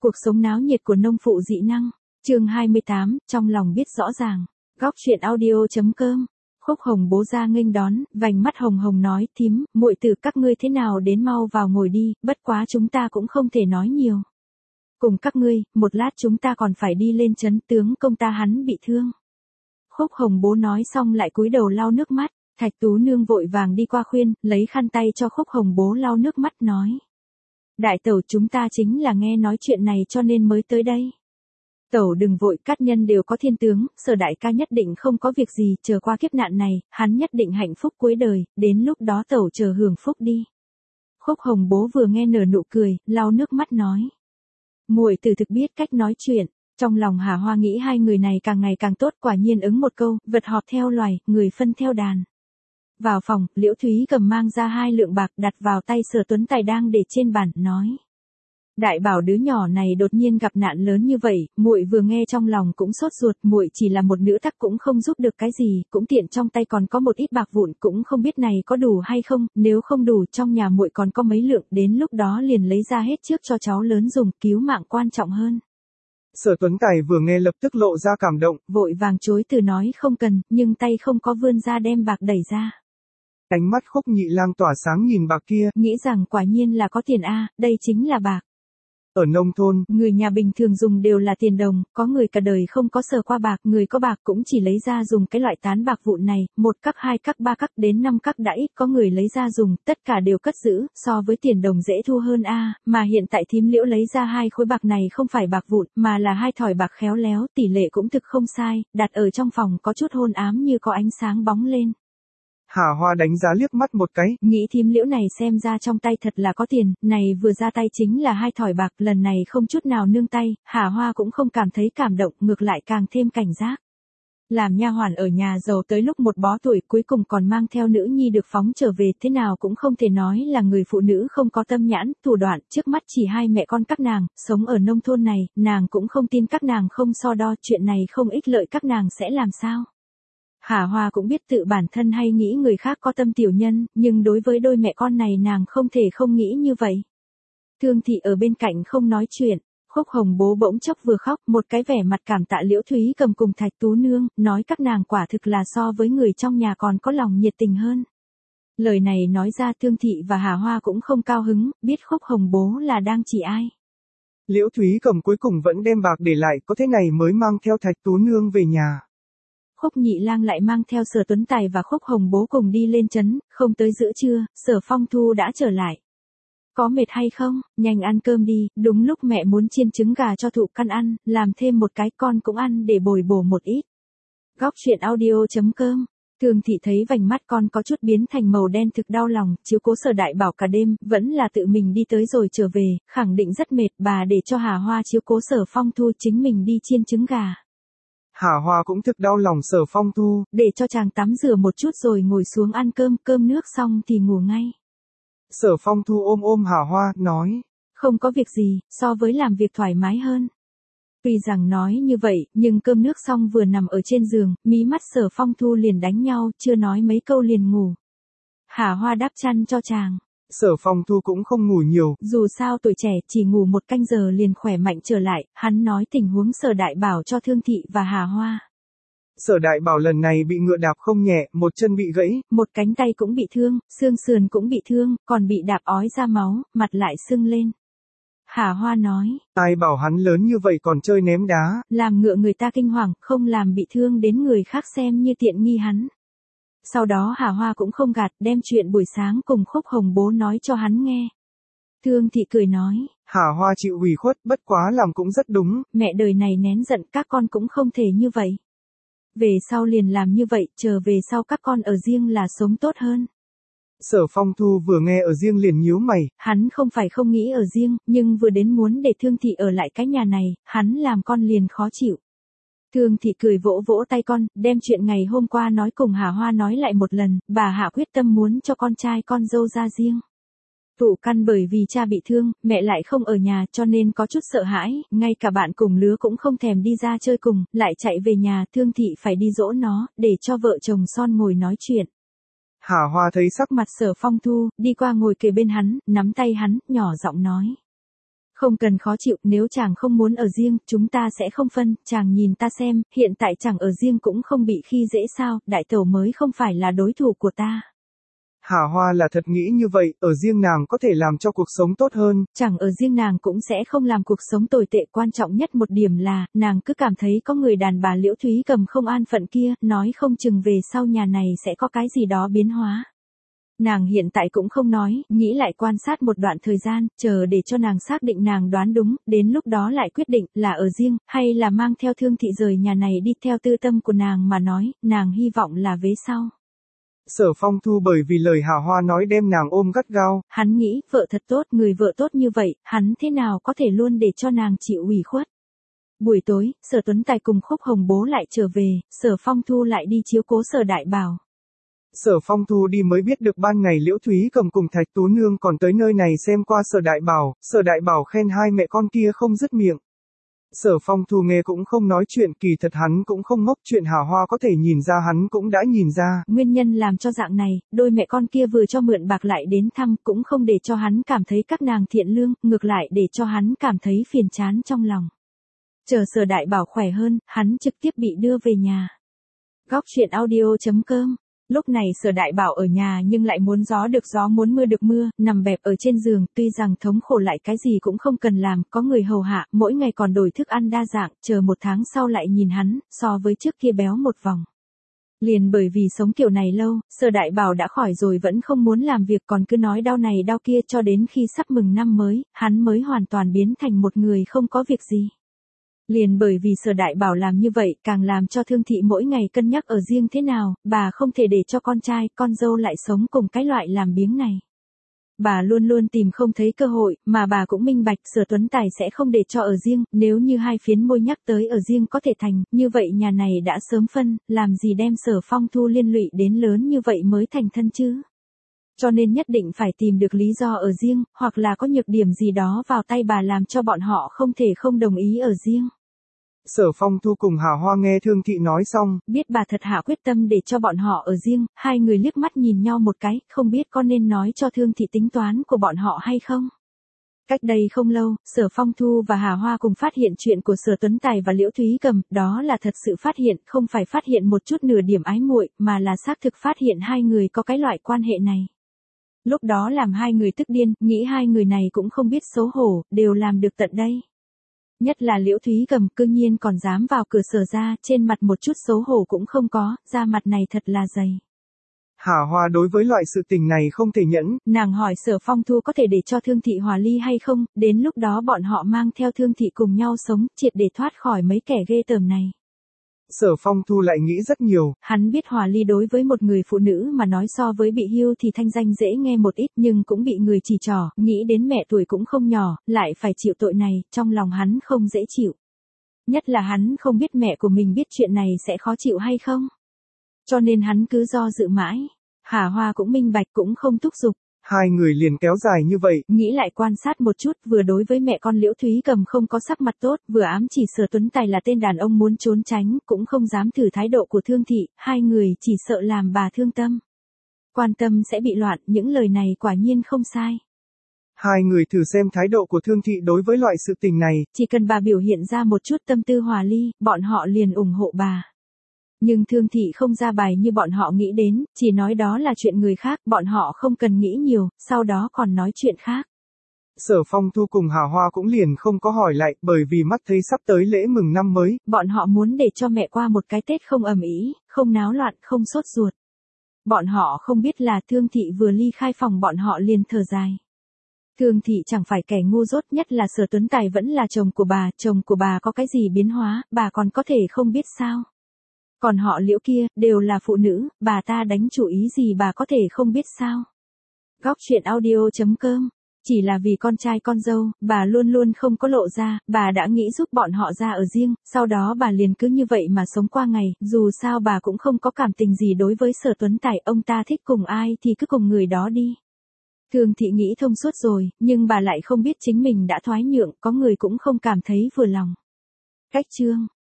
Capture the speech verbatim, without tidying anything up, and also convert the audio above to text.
Cuộc sống náo nhiệt của nông phụ dị năng. Chương hai mươi tám, trong lòng biết rõ ràng. Góc truyện audio.com. Khúc Hồng bố ra nghênh đón, vành mắt hồng hồng nói, thím, muội tử các ngươi thế nào đến mau vào ngồi đi, bất quá chúng ta cũng không thể nói nhiều. Cùng các ngươi, một lát chúng ta còn phải đi lên trấn, tướng công ta hắn bị thương. Khúc Hồng bố nói xong lại cúi đầu lau nước mắt, Thạch Tú nương vội vàng đi qua khuyên, lấy khăn tay cho Khúc Hồng bố lau nước mắt nói. Đại tẩu chúng ta chính là nghe nói chuyện này cho nên mới tới đây. Tẩu đừng vội, các nhân đều có thiên tướng, Sở đại ca nhất định không có việc gì, chờ qua kiếp nạn này, hắn nhất định hạnh phúc cuối đời, đến lúc đó tẩu chờ hưởng phúc đi. Khúc Hồng bố vừa nghe nở nụ cười, lau nước mắt nói. Muội tử thực biết cách nói chuyện, trong lòng Hà Hoa nghĩ hai người này càng ngày càng tốt, quả nhiên ứng một câu, vật họp theo loài, người phân theo đàn. Vào phòng, Liễu Thúy cầm mang ra hai lượng bạc đặt vào tay Sở Tuấn Tài đang để trên bàn, nói. Đại bảo đứa nhỏ này đột nhiên gặp nạn lớn như vậy, muội vừa nghe trong lòng cũng sốt ruột, muội chỉ là một nữ tắc cũng không giúp được cái gì, cũng tiện trong tay còn có một ít bạc vụn, cũng không biết này có đủ hay không, nếu không đủ trong nhà muội còn có mấy lượng, đến lúc đó liền lấy ra hết trước cho cháu lớn dùng, cứu mạng quan trọng hơn. Sở Tuấn Tài vừa nghe lập tức lộ ra cảm động, vội vàng chối từ nói không cần, nhưng tay không có vươn ra đem bạc đẩy ra. Ánh mắt Khúc Nhị Lang tỏa sáng nhìn bạc kia, nghĩ rằng quả nhiên là có tiền a, đây chính là bạc. Ở nông thôn, người nhà bình thường dùng đều là tiền đồng, có người cả đời không có sờ qua bạc, người có bạc cũng chỉ lấy ra dùng cái loại tán bạc vụn này, một cắc hai cắc ba cắc đến năm cắc đã ít, có người lấy ra dùng, tất cả đều cất giữ, so với tiền đồng dễ thu hơn a, mà hiện tại thím Liễu lấy ra hai khối bạc này không phải bạc vụn, mà là hai thỏi bạc khéo léo, tỷ lệ cũng thực không sai, đặt ở trong phòng có chút hôn ám như có ánh sáng bóng lên. Hà Hoa đánh giá liếc mắt một cái, nghĩ thím Liễu này xem ra trong tay thật là có tiền, này vừa ra tay chính là hai thỏi bạc, lần này không chút nào nương tay, Hà Hoa cũng không cảm thấy cảm động, ngược lại càng thêm cảnh giác. Làm nha hoàn ở nhà giàu tới lúc một bó tuổi, cuối cùng còn mang theo nữ nhi được phóng trở về, thế nào cũng không thể nói là người phụ nữ không có tâm nhãn, thủ đoạn, trước mắt chỉ hai mẹ con các nàng, sống ở nông thôn này, nàng cũng không tin các nàng không so đo, chuyện này không ích lợi các nàng sẽ làm sao. Hà Hoa cũng biết tự bản thân hay nghĩ người khác có tâm tiểu nhân, nhưng đối với đôi mẹ con này nàng không thể không nghĩ như vậy. Thương Thị ở bên cạnh không nói chuyện, Khúc Hồng bố bỗng chốc vừa khóc, một cái vẻ mặt cảm tạ Liễu Thúy cầm cùng Thạch Tú nương, nói các nàng quả thực là so với người trong nhà còn có lòng nhiệt tình hơn. Lời này nói ra Thương Thị và Hà Hoa cũng không cao hứng, biết Khúc Hồng bố là đang chỉ ai. Liễu Thúy cầm cuối cùng vẫn đem bạc để lại, có thế này mới mang theo Thạch Tú nương về nhà. Khúc Nhị Lang lại mang theo Sở Tuấn Tài và Khúc Hồng bố cùng đi lên trấn, không tới giữa trưa, Sở Phong Thu đã trở lại. Có mệt hay không, nhanh ăn cơm đi, đúng lúc mẹ muốn chiên trứng gà cho Thụ Căn ăn, làm thêm một cái con cũng ăn để bồi bổ một ít. Góc truyện audio.com. Thường Thị thấy vành mắt con có chút biến thành màu đen thực đau lòng, chiếu cố Sở đại bảo cả đêm, vẫn là tự mình đi tới rồi trở về, khẳng định rất mệt, bà để cho Hà Hoa chiếu cố Sở Phong Thu chính mình đi chiên trứng gà. Hà Hoa cũng thực đau lòng Sở Phong Thu, để cho chàng tắm rửa một chút rồi ngồi xuống ăn cơm, cơm nước xong thì ngủ ngay. Sở Phong Thu ôm ôm Hà Hoa, nói. Không có việc gì, so với làm việc thoải mái hơn. Tuy rằng nói như vậy, nhưng cơm nước xong vừa nằm ở trên giường, mí mắt Sở Phong Thu liền đánh nhau, chưa nói mấy câu liền ngủ. Hà Hoa đắp chăn cho chàng. Sở Phong Thu cũng không ngủ nhiều, dù sao tuổi trẻ chỉ ngủ một canh giờ liền khỏe mạnh trở lại, hắn nói tình huống Sở đại bảo cho Thương Thị và Hà Hoa. Sở đại bảo lần này bị ngựa đạp không nhẹ, một chân bị gãy, một cánh tay cũng bị thương, xương sườn cũng bị thương, còn bị đạp ói ra máu, mặt lại sưng lên. Hà Hoa nói, ai bảo hắn lớn như vậy còn chơi ném đá, làm ngựa người ta kinh hoàng, không làm bị thương đến người khác xem như tiện nghi hắn. Sau đó Hà Hoa cũng không gạt, đem chuyện buổi sáng cùng Khúc Hồng bố nói cho hắn nghe. Thương Thị cười nói, Hà Hoa chịu ủy khuất, bất quá làm cũng rất đúng, mẹ đời này nén giận các con cũng không thể như vậy. Về sau liền làm như vậy, chờ về sau các con ở riêng là sống tốt hơn. Sở Phong Thu vừa nghe ở riêng liền nhíu mày, hắn không phải không nghĩ ở riêng, nhưng vừa đến muốn để Thương Thị ở lại cái nhà này, hắn làm con liền khó chịu. Thương Thị cười vỗ vỗ tay con, đem chuyện ngày hôm qua nói cùng Hà Hoa nói lại một lần, bà hạ quyết tâm muốn cho con trai con dâu ra riêng. Thụ Căn bởi vì cha bị thương, mẹ lại không ở nhà cho nên có chút sợ hãi, ngay cả bạn cùng lứa cũng không thèm đi ra chơi cùng, lại chạy về nhà, Thương Thị phải đi dỗ nó, để cho vợ chồng son ngồi nói chuyện. Hà Hoa thấy sắc mặt Sở Phong Thu, đi qua ngồi kề bên hắn, nắm tay hắn, nhỏ giọng nói. Không cần khó chịu, nếu chàng không muốn ở riêng, chúng ta sẽ không phân, chàng nhìn ta xem, hiện tại chàng ở riêng cũng không bị khi dễ sao, đại tẩu mới không phải là đối thủ của ta. Hà Hoa là thật nghĩ như vậy, ở riêng nàng có thể làm cho cuộc sống tốt hơn. Chẳng ở riêng nàng cũng sẽ không làm cuộc sống tồi tệ, quan trọng nhất một điểm là, nàng cứ cảm thấy có người đàn bà Liễu Thúy Cầm không an phận kia, nói không chừng về sau nhà này sẽ có cái gì đó biến hóa. Nàng hiện tại cũng không nói, nghĩ lại quan sát một đoạn thời gian, chờ để cho nàng xác định nàng đoán đúng, đến lúc đó lại quyết định là ở riêng, hay là mang theo Thương Thị rời nhà này đi. Theo tư tâm của nàng mà nói, nàng hy vọng là vế sau. Sở Phong Thu bởi vì lời Hà Hoa nói đem nàng ôm gắt gao. Hắn nghĩ, vợ thật tốt, người vợ tốt như vậy, hắn thế nào có thể luôn để cho nàng chịu ủy khuất. Buổi tối, Sở Tuấn Tài cùng Khúc Hồng Bố lại trở về, Sở Phong Thu lại đi chiếu cố Sở Đại Bảo. Sở Phong Thu đi mới biết được ban ngày Liễu Thúy Cầm cùng Thạch Tú Nương còn tới nơi này xem qua Sở Đại Bảo, Sở Đại Bảo khen hai mẹ con kia không dứt miệng. Sở Phong Thu nghe cũng không nói chuyện, kỳ thật hắn cũng không ngốc, chuyện Hà Hoa có thể nhìn ra hắn cũng đã nhìn ra. Nguyên nhân làm cho dạng này, đôi mẹ con kia vừa cho mượn bạc lại đến thăm, cũng không để cho hắn cảm thấy các nàng thiện lương, ngược lại để cho hắn cảm thấy phiền chán trong lòng. Chờ Sở Đại Bảo khỏe hơn, hắn trực tiếp bị đưa về nhà. Góc truyện audio chấm com. Lúc này Sở Đại Bảo ở nhà nhưng lại muốn gió được gió muốn mưa được mưa, nằm bẹp ở trên giường, tuy rằng thống khổ lại cái gì cũng không cần làm, có người hầu hạ, mỗi ngày còn đổi thức ăn đa dạng, chờ một tháng sau lại nhìn hắn, so với trước kia béo một vòng. Liền bởi vì sống kiểu này lâu, Sở Đại Bảo đã khỏi rồi vẫn không muốn làm việc, còn cứ nói đau này đau kia, cho đến khi sắp mừng năm mới, hắn mới hoàn toàn biến thành một người không có việc gì. Liền bởi vì Sở Đại Bảo làm như vậy, càng làm cho Thương Thị mỗi ngày cân nhắc ở riêng thế nào, bà không thể để cho con trai, con dâu lại sống cùng cái loại làm biếng này. Bà luôn luôn tìm không thấy cơ hội, mà bà cũng minh bạch Sở Tuấn Tài sẽ không để cho ở riêng, nếu như hai phiến môi nhắc tới ở riêng có thể thành, như vậy nhà này đã sớm phân, làm gì đem Sở Phong Thu liên lụy đến lớn như vậy mới thành thân chứ. Cho nên nhất định phải tìm được lý do ở riêng, hoặc là có nhược điểm gì đó vào tay bà làm cho bọn họ không thể không đồng ý ở riêng. Sở Phong Thu cùng Hà Hoa nghe Thương Thị nói xong, biết bà thật hạ quyết tâm để cho bọn họ ở riêng, hai người liếc mắt nhìn nhau một cái, không biết có nên nói cho Thương Thị tính toán của bọn họ hay không. Cách đây không lâu, Sở Phong Thu và Hà Hoa cùng phát hiện chuyện của Sở Tuấn Tài và Liễu Thúy Cầm, đó là thật sự phát hiện, không phải phát hiện một chút nửa điểm ái muội, mà là xác thực phát hiện hai người có cái loại quan hệ này. Lúc đó làm hai người tức điên, nghĩ hai người này cũng không biết xấu hổ, đều làm được tận đây. Nhất là Liễu Thúy Cầm, cư nhiên còn dám vào cửa Sở ra, trên mặt một chút xấu hổ cũng không có, da mặt này thật là dày. Hà Hoa đối với loại sự tình này không thể nhẫn. Nàng hỏi Sở Phong Thu có thể để cho Thương Thị hòa ly hay không, đến lúc đó bọn họ mang theo Thương Thị cùng nhau sống, triệt để thoát khỏi mấy kẻ ghê tởm này. Sở Phong Thu lại nghĩ rất nhiều. Hắn biết hòa ly đối với một người phụ nữ mà nói so với bị hưu thì thanh danh dễ nghe một ít, nhưng cũng bị người chỉ trỏ, nghĩ đến mẹ tuổi cũng không nhỏ, lại phải chịu tội này, trong lòng hắn không dễ chịu. Nhất là hắn không biết mẹ của mình biết chuyện này sẽ khó chịu hay không. Cho nên hắn cứ do dự mãi. Hà Hoa cũng minh bạch, cũng không thúc giục. Hai người liền kéo dài như vậy. Nghĩ lại quan sát một chút, vừa đối với mẹ con Liễu Thúy Cầm không có sắc mặt tốt, vừa ám chỉ Sở Tuấn Tài là tên đàn ông muốn trốn tránh, cũng không dám thử thái độ của Thương Thị, hai người chỉ sợ làm bà thương tâm. Quan tâm sẽ bị loạn, những lời này quả nhiên không sai. Hai người thử xem thái độ của Thương Thị đối với loại sự tình này. Chỉ cần bà biểu hiện ra một chút tâm tư hòa ly, bọn họ liền ủng hộ bà. Nhưng Thương Thị không ra bài như bọn họ nghĩ đến, chỉ nói đó là chuyện người khác, bọn họ không cần nghĩ nhiều, sau đó còn nói chuyện khác. Sở Phong Thu cùng Hà Hoa cũng liền không có hỏi lại, bởi vì mắt thấy sắp tới lễ mừng năm mới. Bọn họ muốn để cho mẹ qua một cái Tết không ầm ĩ, không náo loạn, không sốt ruột. Bọn họ không biết là Thương Thị vừa ly khai phòng bọn họ liền thở dài. Thương Thị chẳng phải kẻ ngu dốt, nhất là Sở Tuấn Tài vẫn là chồng của bà, chồng của bà có cái gì biến hóa, bà còn có thể không biết sao. Còn họ Liễu kia, đều là phụ nữ, bà ta đánh chủ ý gì bà có thể không biết sao. Góc truyện audio chấm com. Chỉ là vì con trai con dâu, bà luôn luôn không có lộ ra, bà đã nghĩ giúp bọn họ ra ở riêng, sau đó bà liền cứ như vậy mà sống qua ngày, dù sao bà cũng không có cảm tình gì đối với Sở Tuấn Tài, ông ta thích cùng ai thì cứ cùng người đó đi. Thương Thị nghĩ thông suốt rồi, nhưng bà lại không biết chính mình đã thoái nhượng, có người cũng không cảm thấy vừa lòng. Cách chương